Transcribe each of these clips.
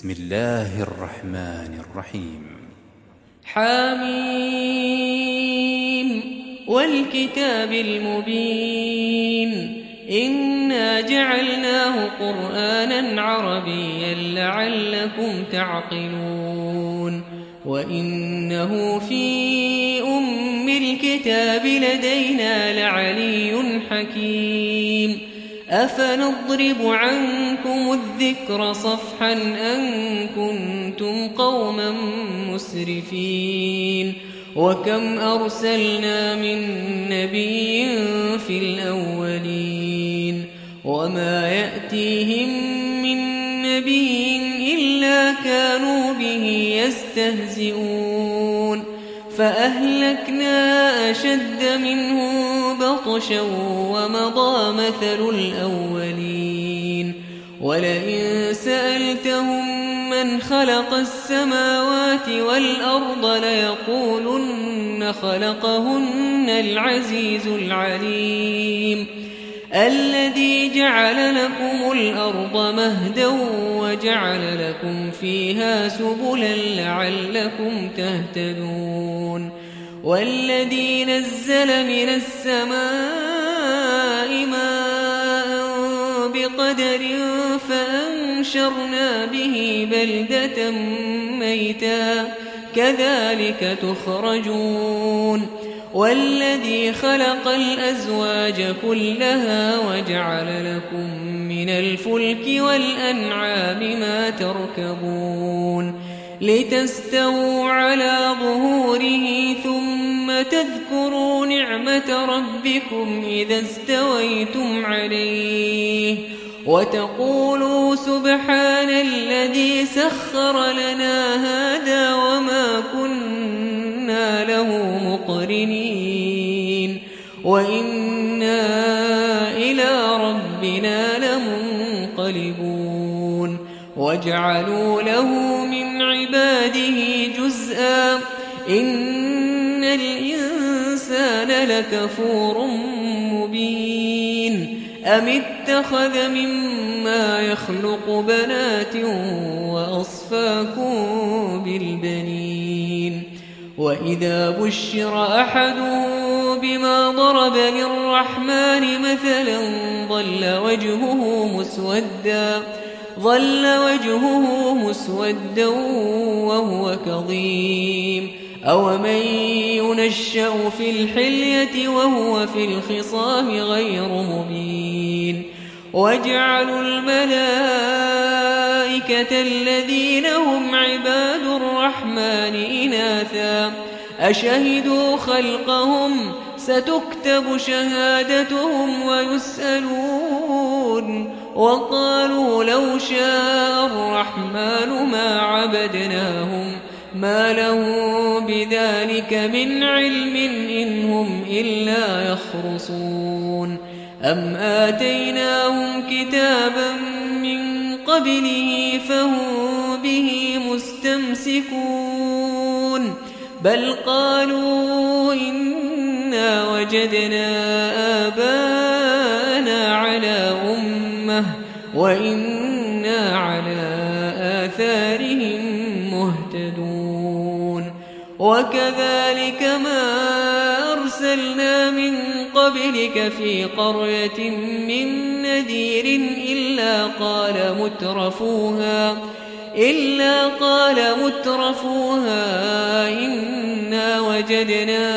بسم الله الرحمن الرحيم. حميم والكتاب المبين إنا جعلناه قرآنا عربيا لعلكم تعقلون وإنه في أم الكتاب لدينا لعلي حكيم أفنضرب عنكم الذكر صفحا أن كنتم قوما مسرفين وكم أرسلنا من نبي في الأولين وما يأتيهم من نبي إلا كانوا به يستهزئون فأهلكنا أشد منهم بطشا ومضى مثل الأولين ولئن سألتهم من خلق السماوات والأرض ليقولن خلقهن العزيز العليم الذي جعل لكم الأرض مهدا وجعل لكم فيها سبلا لعلكم تهتدون والذي نزل من السماء ماء بقدر فأنشرنا به بلدة ميتا كذلك تخرجون والذي خلق الأزواج كلها وجعل لكم من الفلك والأنعام ما تركبون لتستووا على ظهوره ثم تذكروا نعمة ربكم إذا استويتم عليه وتقولوا سبحان الذي سخر لنا هذا وما كنا له مقرنين وإنا إلى ربنا لمنقلبون وجعلوا له من عباده جزءا إن الإنسان لكفور مبين أم اتخذ مما يخلق بنات وأصفاكم بالبنين وإذا بشر أحد بما ضرب للرحمن مثلا ظل وجهه مسودا وهو كظيم أومن ينشأ في الحلية وهو في الخصام غير مبين وجعلوا الملائكة الذين هم عباد الرحمن إناثا أشهدوا خلقهم ستكتب شهادتهم ويسألون وقالوا لو شاء الرحمن ما عبدناهم ما لهم بذلك من علم إن هم إلا يخرصون أم آتيناهم كتابا من قبله فهم به مستمسكون بل قالوا إنا وجدنا آباءنا على أمة وإنا على آثارهم مهتدون وكذلك ما أرسلنا من قبلك في قرية من نذير إلا قال مترفوها إنا وجدنا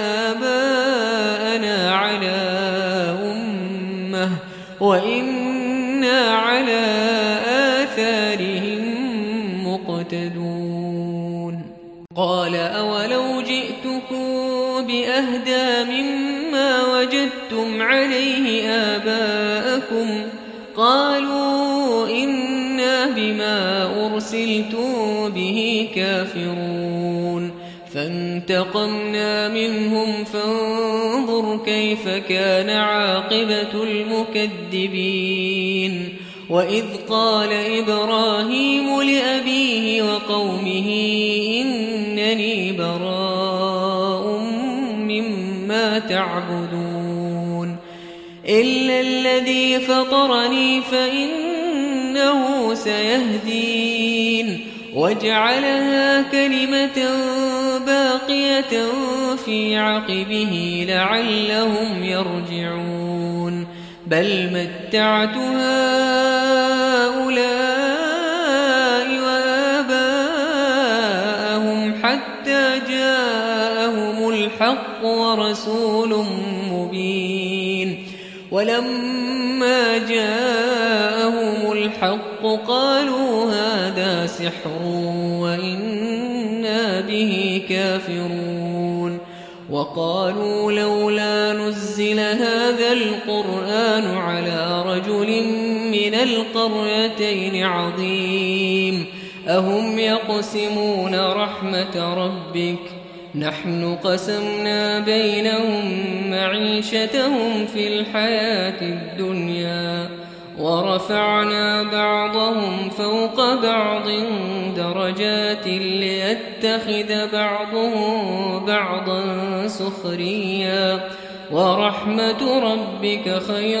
آباءنا على أمة وإنا على آثارهم مقتدون قال أولو جئتكم بأهدى مما وجدتم عليه آباءكم قالوا إنا بما أرسلتم به كافرون فانتقمنا منهم فانظر كيف كان عاقبة المكذبين وإذ قال إبراهيم لأبيه وقومه إنني براء مما تعبدون إلا الذي فطرني فإنه سيهدين وجعلها كلمة باقية في عقبه لعلهم يرجعون بل متعت هؤلاء وآباءهم حتى جاءهم الحق ورسول مبين ولما جاءهم الحق قالوا هذا سحر وإنا به كافرون وقالوا لولا نزل هذا القرآن على رجل من القريتين عظيم أهم يقسمون رحمة ربك نحن قسمنا بينهم معيشتهم في الحياة الدنيا ورفعنا بعضهم فوق بعض درجات ليتخذ بعضهم بعضا سخريا ورحمة ربك خير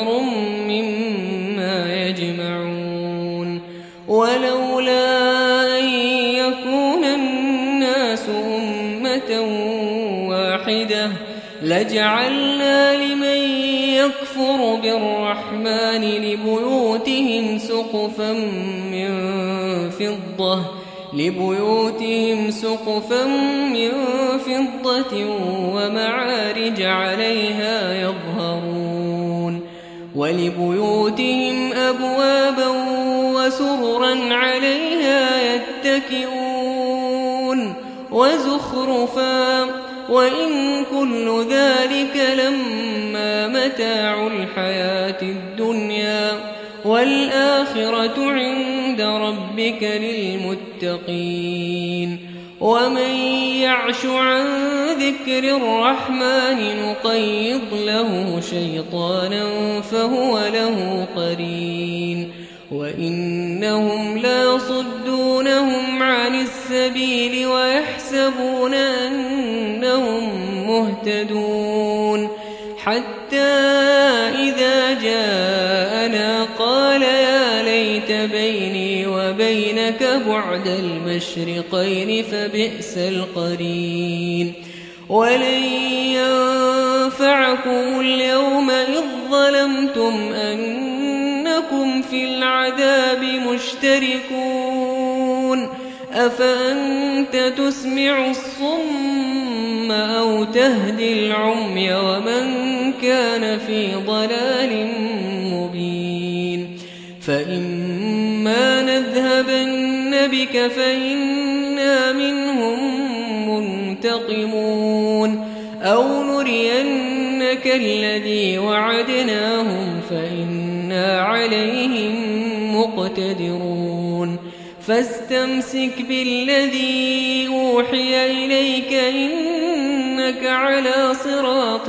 مما يجمعون ولولا أن يكون الناس أمة واحدة لجعلنا لمن يكفر بالرحمن لبيوتهم سقفا من فضة ومعارج عليها يظهرون ولبيوتهم أبوابا وسررا عليها يتكئون وزخرفا وإن كل ذلك لما متاع الحياة الدنيا والآخرة عند ربك للمتقين ومن يعش عن ذكر الرحمن نقيض له شيطانا فهو له قرين وإنهم ليصدونهم عن السبيل ويحسبون أنهم مهتدون حتى إذا جاءنا قال يا ليت بيني وبينك بعد المشرقين فبئس القرين ولن ينفعكم اليوم إذ ظلمتم أنكم في العذاب مشتركون أفأنت تسمع الصم أو تهدي العمي ومن كان في ضلال مبين فإما نذهبن بك فإنا منهم منتقمون أو نرينك الذي وعدناهم فإنا عليهم مقتدرون فاستمسك بالذي أوحي إليك إنك على صراط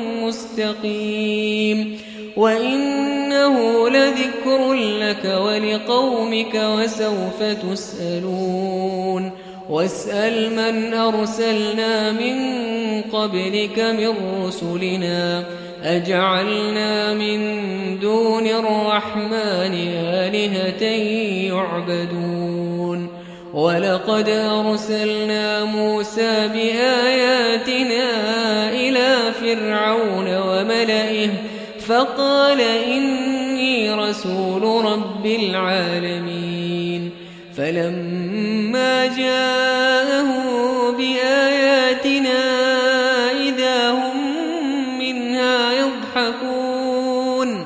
مستقيم وإنه لذكر لك ولقومك وسوف تسألون واسأل من أرسلنا من قبلك من رسلنا أجعلنا من دون الرحمن آلهة يعبدون ولقد أرسلنا موسى بآياتنا إلى فرعون وملئه فقال إني رسول رب العالمين فلما جاءه بآياتنا إذا هم منها يضحكون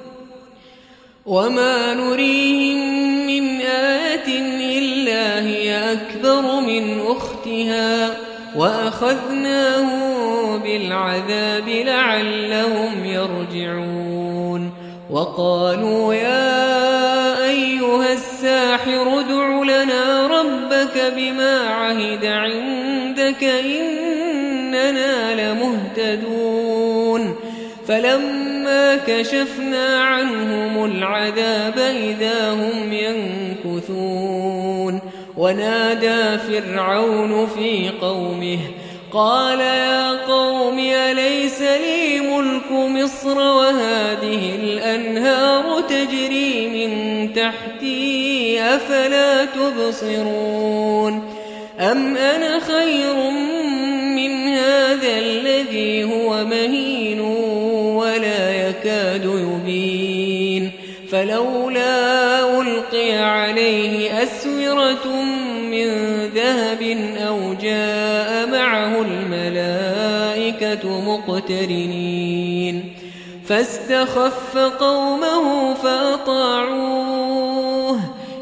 وما نريهم من آية إلا هي أكبر من أختها وأخذناه بالعذاب لعلهم يرجعون وقالوا يا أيها الساحر ادع لنا ربك بما عهد عندك إننا لمهتدون فلما كشفنا عنهم العذاب إذا هم ينكثون ونادى فرعون في قومه قال يا قوم أليس لي ملك مصر وهذه الأنهار تجري من تحتي أفلا تبصرون أم أنا خير من هذا الذي هو مهين ولا يكاد يبين فلولا ألقي عليه أسورة من ذهب أو جاء معه الملائكة مقترنين فاستخف قومه فأطاعوه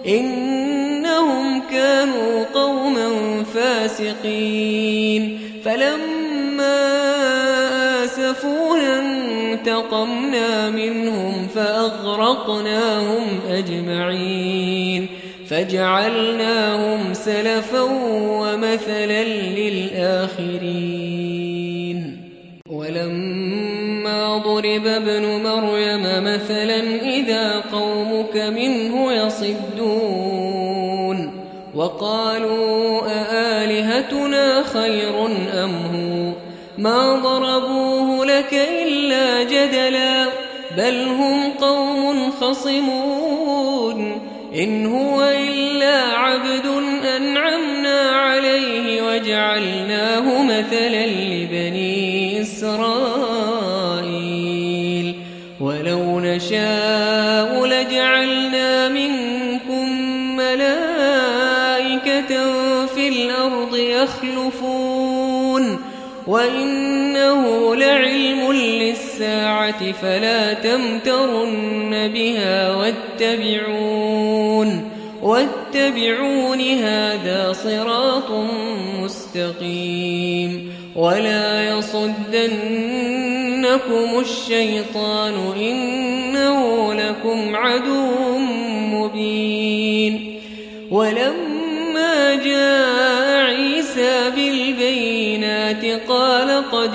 إنهم كانوا قوما فاسقين فلما آسفونا انتقمنا منهم فأغرقناهم أجمعين فجعلناهم سلفا ومثلا للآخرين ولما ضرب ابن مريم مثلا إذا قومك منه يصدون وقالوا أآلهتنا خير أم هو ما ضربوه لك إلا جدلا بل هم قوم خصمون إن هو إلا عبد أنعمنا عليه وجعلناه مثلا لبني إسرائيل ولو نشاء لجعلنا منكم ملائكة في الأرض يخلفون وإنه لعلم للساعة فلا تمترن بها واتبعون هذا صراط مستقيم ولا يصدنكم الشيطان إنه لكم عدو مبين ولما جاء عيسى بالبينات قال قد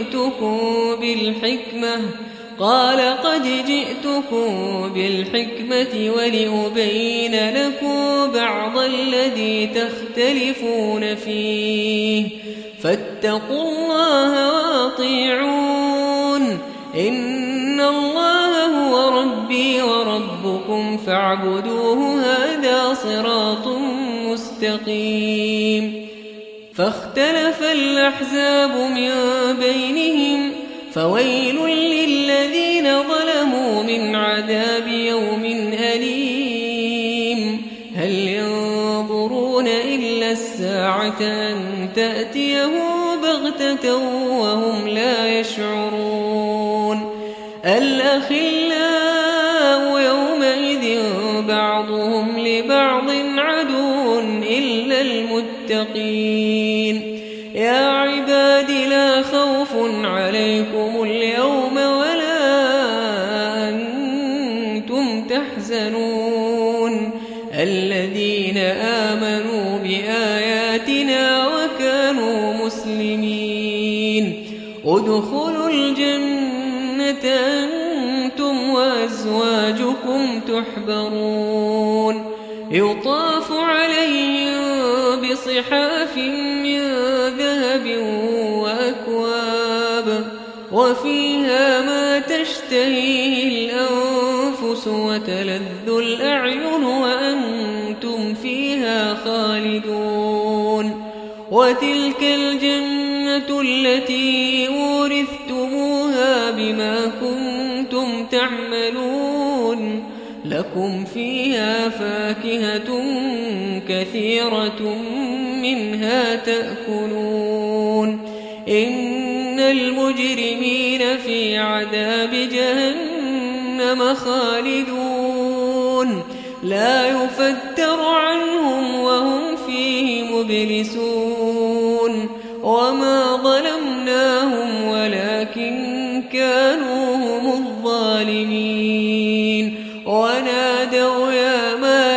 جئتكم بالحكمة ولأبين لكم بعض الذي تختلفون فيه فاتقوا الله وأطيعون إن الله هو ربي وربكم فاعبدوه هذا صراط مستقيم فاختلف الأحزاب من بينهم فويل للذين ظلموا من عذاب يوم أليم هل ينظرون إلا الساعة أن تأتيهم بغتة وهم لا يشعرون الأخلاء يومئذ بعضهم لبعض عدو إلا المتقين يا عباد لا خوف عليكم اليوم ولا أنتم تحزنون الذين آمنوا بآياتنا وكانوا مسلمين ادخلوا الجنة أنتم وأزواجكم تحبرون يطاف عليهم بصحاف من ذهب وأكواب وفيها ما تشتهيه الأنفس وتلذ الأعين وأنتم فيها خالدون وتلك الجنة التي أورثتموها بما كنتم تعملون لكم فيها فاكهة كثيرة منها تأكلون إن المجرمين في عذاب جهنم خالدون لا يفتر عنهم وهم فيه مبلسون وما ظلمناهم ولكن كانوا هم الظالمين ونادوا يا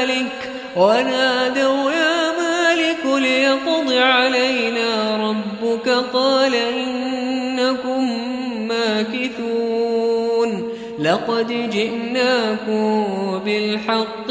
مالك ليقض علينا ربك قال إنكم ماكثون لقد جئناكم بالحق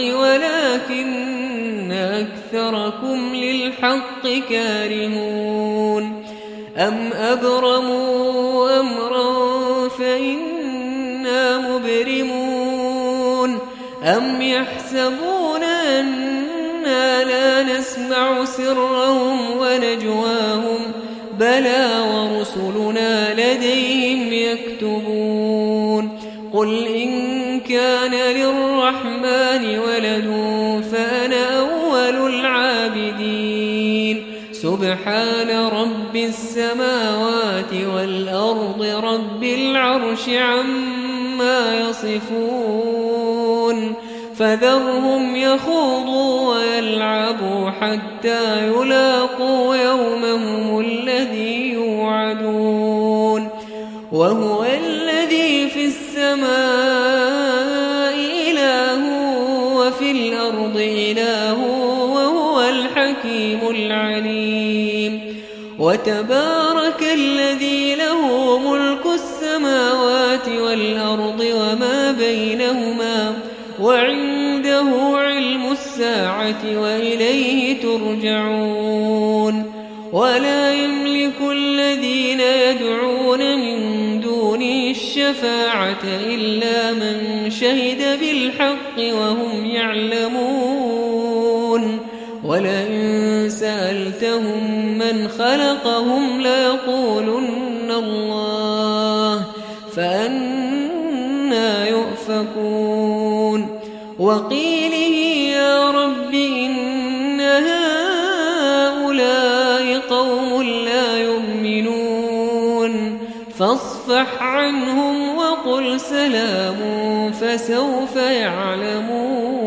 ولكن أكثركم للحق كارهون أم أبرموا أمرا فإنا مبرمون أم يحسبون أنا لا نسمع سرهم ونجواهم بلى ورسلنا لديهم يكتبون قل إن كان للرحمن ولد فأنا أول العابدين سبحان رب السماوات والأرض رب العرش عما يصفون فذرهم يخوضوا ويلعبوا حتى يلاقوا يومهم الذي يوعدون وهو الذي في السماء إله وفي الأرض إله وهو الحكيم العليم وتبارك الذي له ملك السماوات والأرض وما بينهما وعنده علم الساعة وإليه ترجعون ولا يملك الذين يدعون من دونه الشفاعة إلا من شهد بالحق وهم يعلمون ولئن سألتهم من خلقهم ليقولن الله فأنى يؤفكون وقيله يا رب إن هؤلاء قوم لا يؤمنون فاصفح عنهم وقل سلام فسوف يعلمون